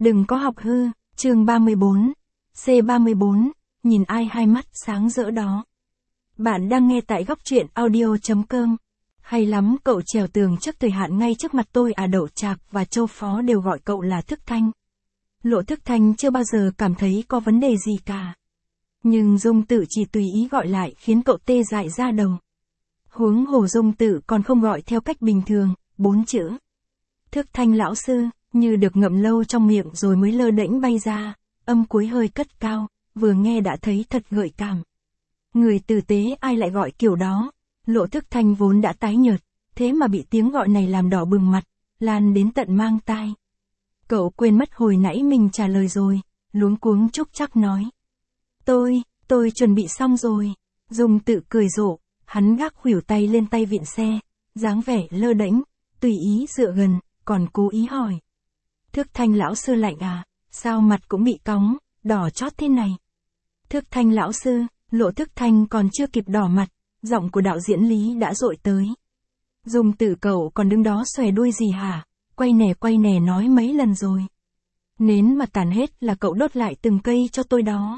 Đừng có học hư, chương 34, C34, nhìn ai hai mắt sáng rỡ đó. Bạn đang nghe tại góc truyện audio.com. Hay lắm, cậu trèo tường trước thời hạn ngay trước mặt tôi à? Đậu Trạc và Châu Phó đều gọi cậu là Thức Thanh. Lộ Thức Thanh chưa bao giờ cảm thấy có vấn đề gì cả. Nhưng Dung Tự chỉ tùy ý gọi lại khiến cậu tê dại da đầu. Huống hồ Dung Tự còn không gọi theo cách bình thường, 4 chữ. Thức Thanh lão sư, như được ngậm lâu trong miệng rồi mới lơ đễnh bay ra, âm cuối hơi cất cao, vừa nghe đã thấy thật gợi cảm. Người tử tế ai lại gọi kiểu đó? Lộ Thức Thanh vốn đã tái nhợt, thế mà bị tiếng gọi này làm đỏ bừng mặt, lan đến tận mang tai. Cậu quên mất hồi nãy mình trả lời rồi, luống cuống chúc chắc nói. Tôi chuẩn bị xong rồi. Dung Tự cười rộ, hắn gác khuỷu tay lên tay vịn xe, dáng vẻ lơ đễnh, tùy ý dựa gần, còn cố ý hỏi. Thức Thanh lão sư lạnh à, sao mặt cũng bị cóng, đỏ chót thế này? Thức Thanh lão sư, Lộ Thức Thanh còn chưa kịp đỏ mặt, giọng của đạo diễn Lý đã dội tới. Dung Tự cậu còn đứng đó xòe đuôi gì hả? Quay nè nói mấy lần rồi. Nến mà tàn hết là cậu đốt lại từng cây cho tôi đó.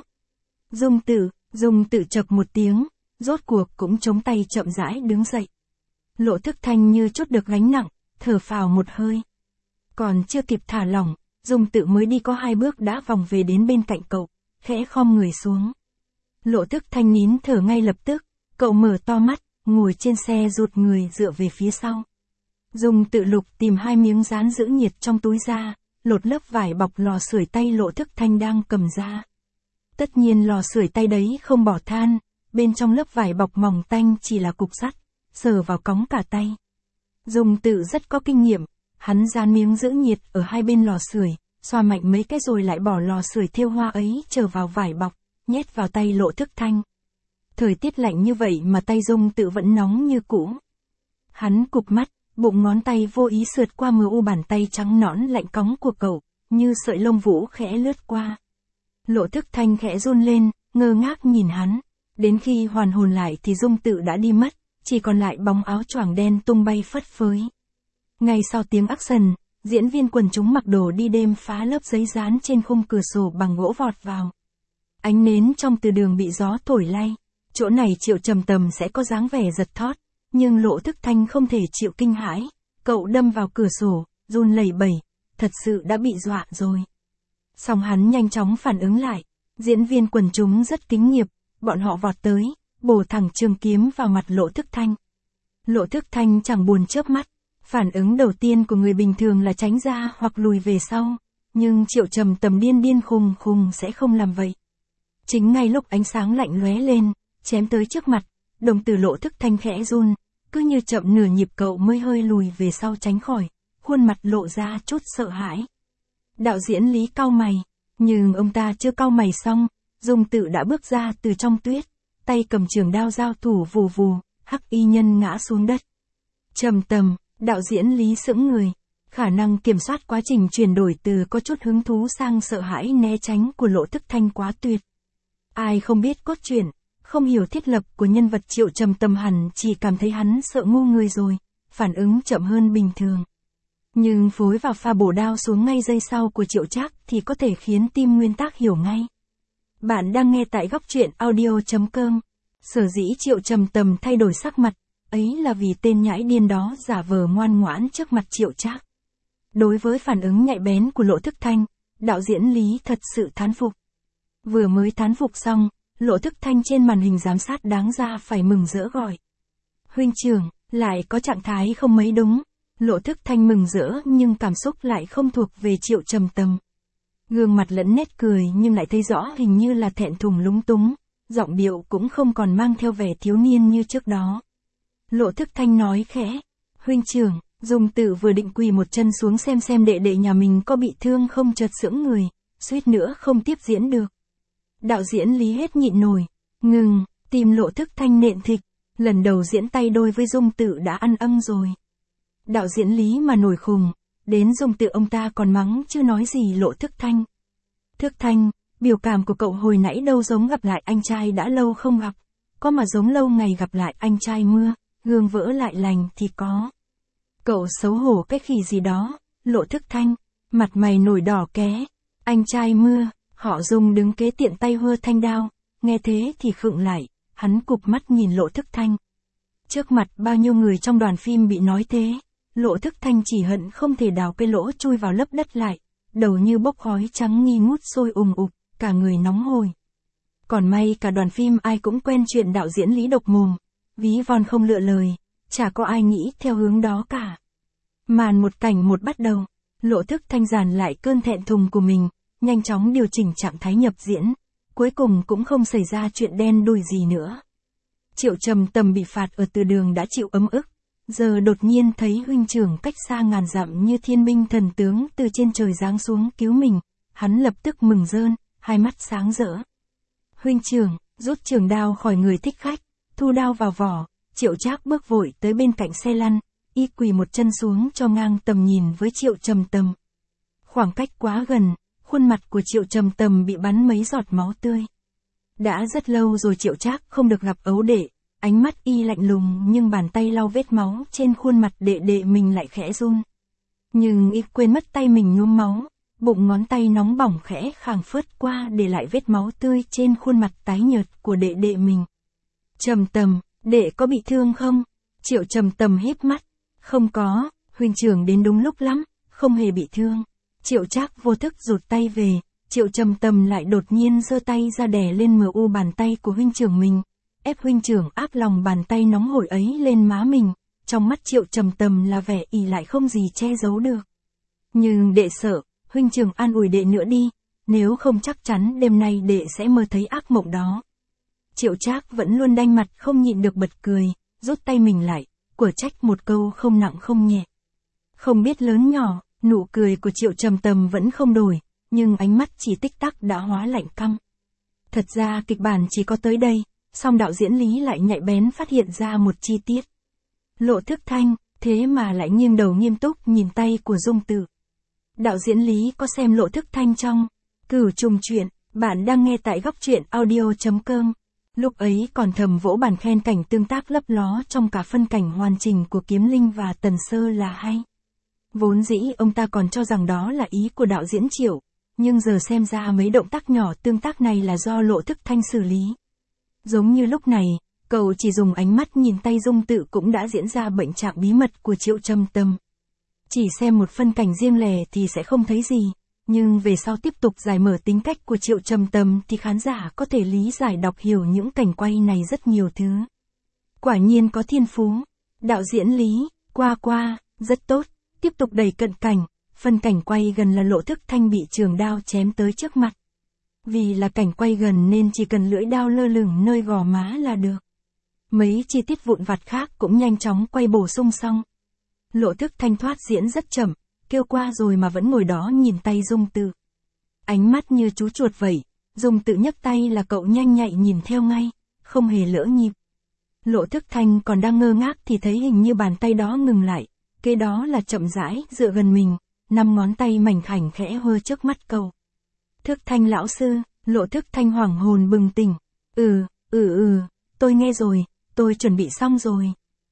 Dung Tự chậc một tiếng, rốt cuộc cũng chống tay chậm rãi đứng dậy. Lộ Thức Thanh như chút được gánh nặng, thở phào một hơi. Còn chưa kịp thả lỏng, Dung Tự mới đi có 2 bước đã vòng về đến bên cạnh cậu, khẽ khom người xuống. Lộ Thức Thanh nín thở ngay lập tức, cậu mở to mắt, ngồi trên xe rụt người dựa về phía sau. Dung Tự lục tìm 2 miếng dán giữ nhiệt trong túi ra, lột lớp vải bọc lò sưởi tay Lộ Thức Thanh đang cầm ra. Tất nhiên lò sưởi tay đấy không bỏ than, bên trong lớp vải bọc mỏng tanh chỉ là cục sắt, sờ vào cóng cả tay. Dung Tự rất có kinh nghiệm, hắn dán miếng giữ nhiệt ở 2 bên lò sưởi, xoa mạnh mấy cái rồi lại bỏ lò sưởi thêu hoa ấy trở vào vải bọc, nhét vào tay Lộ Thức Thanh. Thời tiết lạnh như vậy mà tay Dung Tự vẫn nóng như cũ. Hắn cụp mắt, bụng ngón tay vô ý sượt qua mờ u bàn tay trắng nõn lạnh cóng của cậu, như sợi lông vũ khẽ lướt qua. Lộ Thức Thanh khẽ run lên, ngơ ngác nhìn hắn. Đến khi hoàn hồn lại thì Dung Tự đã đi mất, chỉ còn lại bóng áo choàng đen tung bay phất phới. Ngay sau tiếng action, diễn viên quần chúng mặc đồ đi đêm phá lớp giấy dán trên khung cửa sổ bằng gỗ vọt vào. Ánh nến trong từ đường bị gió thổi lay. Chỗ này Triệu Trầm Tầm sẽ có dáng vẻ giật thót, nhưng Lộ Thức Thanh không thể chịu kinh hãi. Cậu đâm vào cửa sổ, run lẩy bẩy, thật sự đã bị dọa rồi. Song hắn nhanh chóng phản ứng lại, diễn viên quần chúng rất kính nghiệp, bọn họ vọt tới, bổ thẳng trường kiếm vào mặt Lộ Thức Thanh. Lộ Thức Thanh chẳng buồn chớp mắt, phản ứng đầu tiên của người bình thường là tránh ra hoặc lùi về sau, nhưng Triệu Trầm Tầm điên khùng sẽ không làm vậy. Chính ngay lúc ánh sáng lạnh lóe lên, chém tới trước mặt, đồng tử Lộ Thức Thanh khẽ run, cứ như chậm nửa nhịp cậu mới hơi lùi về sau tránh khỏi, khuôn mặt lộ ra chút sợ hãi. Đạo diễn Lý cau mày, nhưng ông ta chưa cau mày xong, Dung Tự đã bước ra từ trong tuyết, tay cầm trường đao giao thủ vù vù, hắc y nhân ngã xuống đất. Trầm Tầm, đạo diễn Lý sững người, khả năng kiểm soát quá trình chuyển đổi từ có chút hứng thú sang sợ hãi né tránh của Lộ Thức Thanh quá tuyệt. Ai không biết cốt truyện, không hiểu thiết lập của nhân vật Triệu Trầm Tầm hẳn chỉ cảm thấy hắn sợ ngu người rồi, phản ứng chậm hơn bình thường. Nhưng phối vào pha bổ đao xuống ngay giây sau của Triệu Trác thì có thể khiến team nguyên tác hiểu ngay. Bạn đang nghe tại góc truyện audio.com. Sở dĩ Triệu Trầm Tầm thay đổi sắc mặt, ấy là vì tên nhãi điên đó giả vờ ngoan ngoãn trước mặt Triệu Trác. Đối với phản ứng nhạy bén của Lộ Thức Thanh, đạo diễn Lý thật sự thán phục. Vừa mới thán phục xong, Lộ Thức Thanh trên màn hình giám sát đáng ra phải mừng rỡ gọi. Huynh trưởng, lại có trạng thái không mấy đúng. Lộ Thức Thanh mừng rỡ nhưng cảm xúc lại không thuộc về Triệu Trầm Tầm. Gương mặt lẫn nét cười nhưng lại thấy rõ hình như là thẹn thùng lúng túng, giọng điệu cũng không còn mang theo vẻ thiếu niên như trước đó. Lộ Thức Thanh nói khẽ, huynh trưởng. Dung Tự vừa định quỳ một chân xuống xem đệ nhà mình có bị thương không chợt sững người, suýt nữa không tiếp diễn được. Đạo diễn Lý hết nhịn nổi, ngừng, tìm Lộ Thức Thanh nện thịt, lần đầu diễn tay đôi với Dung Tự đã ăn âm rồi. Đạo diễn Lý mà nổi khùng, đến Dung Tự ông ta còn mắng chưa nói gì Lộ Thức Thanh. Thức Thanh, biểu cảm của cậu hồi nãy đâu giống gặp lại anh trai đã lâu không gặp, có mà giống lâu ngày gặp lại anh trai mưa, gương vỡ lại lành thì có. Cậu xấu hổ cái khỉ gì đó, Lộ Thức Thanh, mặt mày nổi đỏ ké, Anh trai Mưa, họ Dung đứng kế tiện tay hơ thanh đao, nghe thế thì khựng lại, hắn cụp mắt nhìn Lộ Thức Thanh. Trước mặt bao nhiêu người trong đoàn phim bị nói thế, Lộ Thức Thanh chỉ hận không thể đào cái lỗ chui vào lấp đất lại, đầu như bốc khói trắng nghi ngút sôi ùp, cả người nóng hổi. Còn may cả đoàn phim ai cũng quen chuyện đạo diễn Lý độc mồm, ví von không lựa lời, chả có ai nghĩ theo hướng đó cả. Màn một cảnh một bắt đầu, Lộ Thức Thanh dàn lại cơn thẹn thùng của mình, nhanh chóng điều chỉnh trạng thái nhập diễn, cuối cùng cũng không xảy ra chuyện đen đủi gì nữa. Triệu Trầm Tầm bị phạt ở từ đường đã chịu ấm ức, giờ đột nhiên thấy huynh trưởng cách xa ngàn dặm như thiên binh thần tướng từ trên trời giáng xuống cứu mình, hắn lập tức mừng rơn, hai mắt sáng rỡ. Huynh trưởng, rút trường đao khỏi người thích khách, thu đao vào vỏ, Triệu Trác bước vội tới bên cạnh xe lăn, y quỳ một chân xuống cho ngang tầm nhìn với Triệu Trầm Tầm. Khoảng cách quá gần, khuôn mặt của Triệu Trầm Tầm bị bắn mấy giọt máu tươi. Đã rất lâu rồi Triệu Trác không được gặp ấu đệ, ánh mắt y lạnh lùng nhưng bàn tay lau vết máu trên khuôn mặt đệ đệ mình lại khẽ run. Nhưng y quên mất tay mình nhuốm máu, bụng ngón tay nóng bỏng khẽ khàng phớt qua để lại vết máu tươi trên khuôn mặt tái nhợt của đệ đệ mình. Trầm Tầm, đệ có bị thương không? Triệu Trầm Tầm híp mắt. Không có, huynh trưởng đến đúng lúc lắm, không hề bị thương. Triệu Trác vô thức rụt tay về, Triệu Trầm Tầm lại đột nhiên giơ tay ra đè lên mu bàn tay của huynh trưởng mình, ép huynh trưởng áp lòng bàn tay nóng hổi ấy lên má mình, trong mắt Triệu Trầm Tầm là vẻ ỷ lại không gì che giấu được. Nhưng đệ sợ, huynh trưởng an ủi đệ nữa đi, nếu không chắc chắn đêm nay đệ sẽ mơ thấy ác mộng đó. Triệu Trác vẫn luôn đanh mặt không nhịn được bật cười, rút tay mình lại, của trách một câu không nặng không nhẹ. Không biết lớn nhỏ, nụ cười của Triệu Trầm Tầm vẫn không đổi, nhưng ánh mắt chỉ tích tắc đã hóa lạnh căm. Thật ra kịch bản chỉ có tới đây, song đạo diễn Lý lại nhạy bén phát hiện ra một chi tiết. Lộ Thức Thanh, thế mà lại nghiêng đầu nghiêm túc nhìn tay của Dung Tự. Đạo diễn Lý có xem Lộ Thức Thanh trong Cửu Trùng Truyện, bạn đang nghe tại góc truyện audio.com. Lúc ấy còn thầm vỗ bàn khen cảnh tương tác lấp ló trong cả phân cảnh hoàn chỉnh của Kiếm Linh và Tần Sơ là hay. Vốn dĩ ông ta còn cho rằng đó là ý của đạo diễn Triệu, nhưng giờ xem ra mấy động tác nhỏ tương tác này là do Lộ Thức Thanh xử lý. Giống như lúc này, cậu chỉ dùng ánh mắt nhìn tay Dung Tự cũng đã diễn ra bệnh trạng bí mật của Triệu Trầm Tầm. Chỉ xem một phân cảnh riêng lẻ thì sẽ không thấy gì, nhưng về sau tiếp tục giải mở tính cách của Triệu Trầm Tầm thì khán giả có thể lý giải đọc hiểu những cảnh quay này rất nhiều thứ. Quả nhiên có thiên phú. Đạo diễn Lý, qua, rất tốt, tiếp tục đẩy cận cảnh, phân cảnh quay gần là Lộ Thức Thanh bị trường đao chém tới trước mặt. Vì là cảnh quay gần nên chỉ cần lưỡi đao lơ lửng nơi gò má là được. Mấy chi tiết vụn vặt khác cũng nhanh chóng quay bổ sung xong. Lộ Thức Thanh thoát diễn rất chậm, kêu qua rồi mà vẫn ngồi đó nhìn tay Dung Tự. Ánh mắt như chú chuột vậy, Dung Tự nhấc tay là cậu nhanh nhạy nhìn theo ngay, không hề lỡ nhịp. Lộ Thức Thanh còn đang ngơ ngác thì thấy hình như bàn tay đó ngừng lại, kế đó là chậm rãi dựa gần mình, 5 ngón tay mảnh khảnh khẽ hơ trước mắt cậu. Thức Thanh lão sư, Lộ Thức Thanh hoảng hồn bừng tỉnh. Tôi nghe rồi, tôi chuẩn bị xong rồi.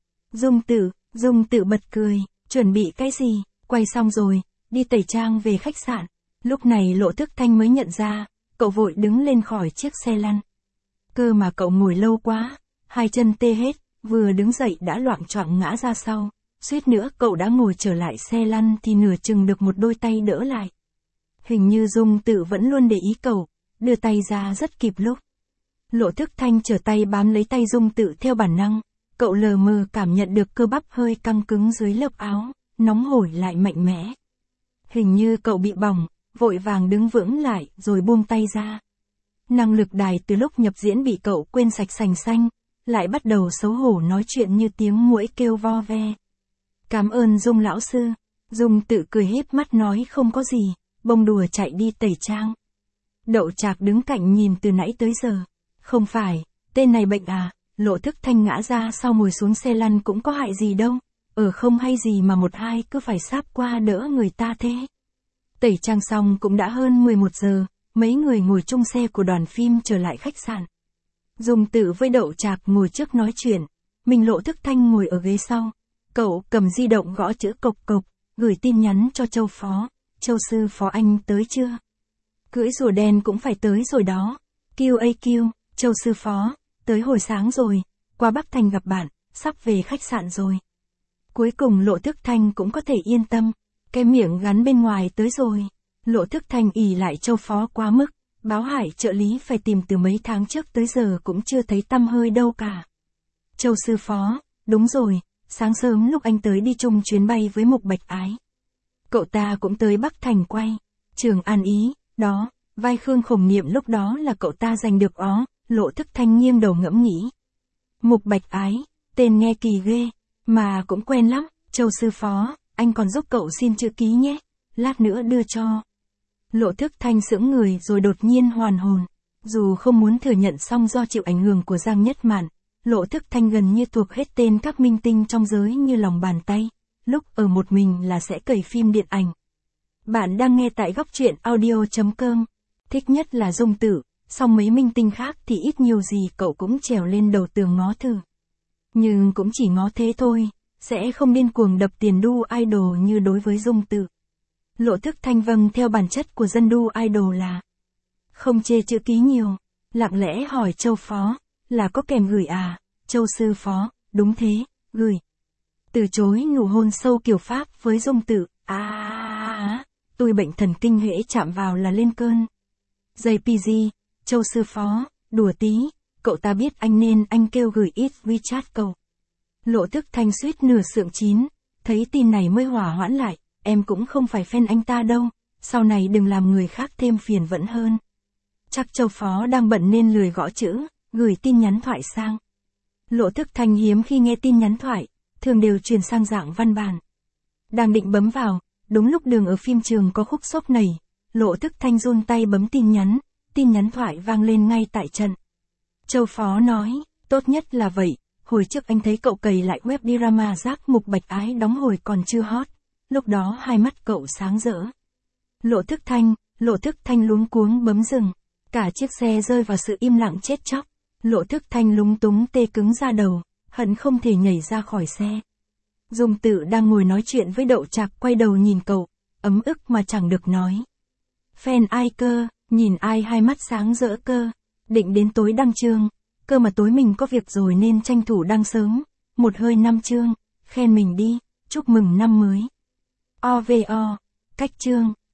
Dung Tự bật cười, chuẩn bị cái gì, quay xong rồi, đi tẩy trang về khách sạn. Lúc này Lộ Thức Thanh mới nhận ra, cậu vội đứng lên khỏi chiếc xe lăn. Cơ mà cậu ngồi lâu quá, hai chân tê hết, vừa đứng dậy đã loạng choạng ngã ra sau, suýt nữa cậu đã ngồi trở lại xe lăn thì nửa chừng được một đôi tay đỡ lại. Hình như Dung Tự vẫn luôn để ý cậu, đưa tay ra rất kịp lúc. Lộ Thức Thanh trở tay bám lấy tay Dung Tự theo bản năng, cậu lờ mờ cảm nhận được cơ bắp hơi căng cứng dưới lớp áo, nóng hổi lại mạnh mẽ. Hình như cậu bị bỏng, vội vàng đứng vững lại rồi buông tay ra. Năng lực đài từ lúc nhập diễn bị cậu quên sạch sành xanh, lại bắt đầu xấu hổ nói chuyện như tiếng muỗi kêu vo ve. Cảm ơn Dung lão sư. Dung Tự cười híp mắt nói không có gì, bông đùa chạy đi tẩy trang. Đậu Trạc đứng cạnh nhìn từ nãy tới giờ. Không phải, tên này bệnh à? Lộ Thức Thanh ngã ra sau ngồi xuống xe lăn cũng có hại gì đâu. Không hay gì mà một hai cứ phải sáp qua đỡ người ta thế. Tẩy trang xong cũng đã hơn 11 giờ, mấy người ngồi chung xe của đoàn phim trở lại khách sạn. Dung Tự với Đậu Trạc ngồi trước nói chuyện, mình Lộ Thức Thanh ngồi ở ghế sau. Cậu cầm di động gõ chữ cộc cộc, gửi tin nhắn cho Châu Phó. Châu sư phó anh tới chưa? Cưỡi rùa đen cũng phải tới rồi đó. QAQ, Châu sư phó, tới hồi sáng rồi, qua Bắc Thành gặp bạn, sắp về khách sạn rồi. Cuối cùng Lộ Thức Thanh cũng có thể yên tâm, cái miệng gắn bên ngoài tới rồi. Lộ Thức Thanh ỷ lại Châu phó quá mức, báo Hải trợ lý phải tìm từ mấy tháng trước tới giờ cũng chưa thấy tăm hơi đâu cả. Châu sư phó, đúng rồi, sáng sớm lúc anh tới đi chung chuyến bay với Mục Bạch Ái. Cậu ta cũng tới Bắc Thành quay, Trường An Ý, đó, vai Khương Khổng Niệm lúc đó là cậu ta giành được ó, Lộ Thức Thanh nghiêng đầu ngẫm nghĩ. Mục Bạch Ái, tên nghe kỳ ghê, mà cũng quen lắm, Châu sư phó, anh còn giúp cậu xin chữ ký nhé, lát nữa đưa cho. Lộ Thức Thanh sững người rồi đột nhiên hoàn hồn, dù không muốn thừa nhận song do chịu ảnh hưởng của Giang Nhất Mạn, Lộ Thức Thanh gần như thuộc hết tên các minh tinh trong giới như lòng bàn tay, lúc ở một mình là sẽ cày phim điện ảnh. Bạn đang nghe tại góc truyện audio.com, thích nhất là Dung Tử, song mấy minh tinh khác thì ít nhiều gì cậu cũng trèo lên đầu tường ngó thử. Nhưng cũng chỉ ngó thế thôi, sẽ không điên cuồng đập tiền đu idol như đối với Dung Tử. Lộ Thức Thanh vâng theo bản chất của dân đu idol là không chê chữ ký nhiều, lặng lẽ hỏi Châu phó, là có kèm gửi à? Châu sư phó, đúng thế, gửi. Từ chối nụ hôn sâu kiểu Pháp với Dung Tử, tôi bệnh thần kinh hễ chạm vào là lên cơn. JPG, Châu sư phó, đùa tí, cậu ta biết anh nên anh kêu gửi ít WeChat cậu. Lộ Thức Thanh suýt nửa sượng chín, thấy tin này mới hỏa hoãn lại, em cũng không phải fan anh ta đâu, sau này đừng làm người khác thêm phiền vẫn hơn. Chắc Châu phó đang bận nên lười gõ chữ, gửi tin nhắn thoại sang. Lộ Thức Thanh hiếm khi nghe tin nhắn thoại, thường đều truyền sang dạng văn bản. Đang định bấm vào, đúng lúc đường ở phim trường có khúc xốp nảy, Lộ Thức Thanh run tay bấm tin nhắn thoại vang lên ngay tại trận. Châu phó nói, tốt nhất là vậy, hồi trước anh thấy cậu cày lại web drama rác Mục Bạch Ái đóng hồi còn chưa hot, lúc đó hai mắt cậu sáng rỡ. Lộ Thức Thanh luống cuống bấm dừng, cả chiếc xe rơi vào sự im lặng chết chóc. Lộ Thức Thanh lúng túng tê cứng ra đầu, hận không thể nhảy ra khỏi xe. Dung Tử đang ngồi nói chuyện với Đậu Trạc quay đầu nhìn cậu, ấm ức mà chẳng được nói. Fan ai cơ, nhìn ai hai mắt sáng rỡ cơ, định đến tối đăng chương, cơ mà tối mình có việc rồi nên tranh thủ đăng sớm, một hơi 5 chương, khen mình đi, chúc mừng năm mới. OVO, cách chương.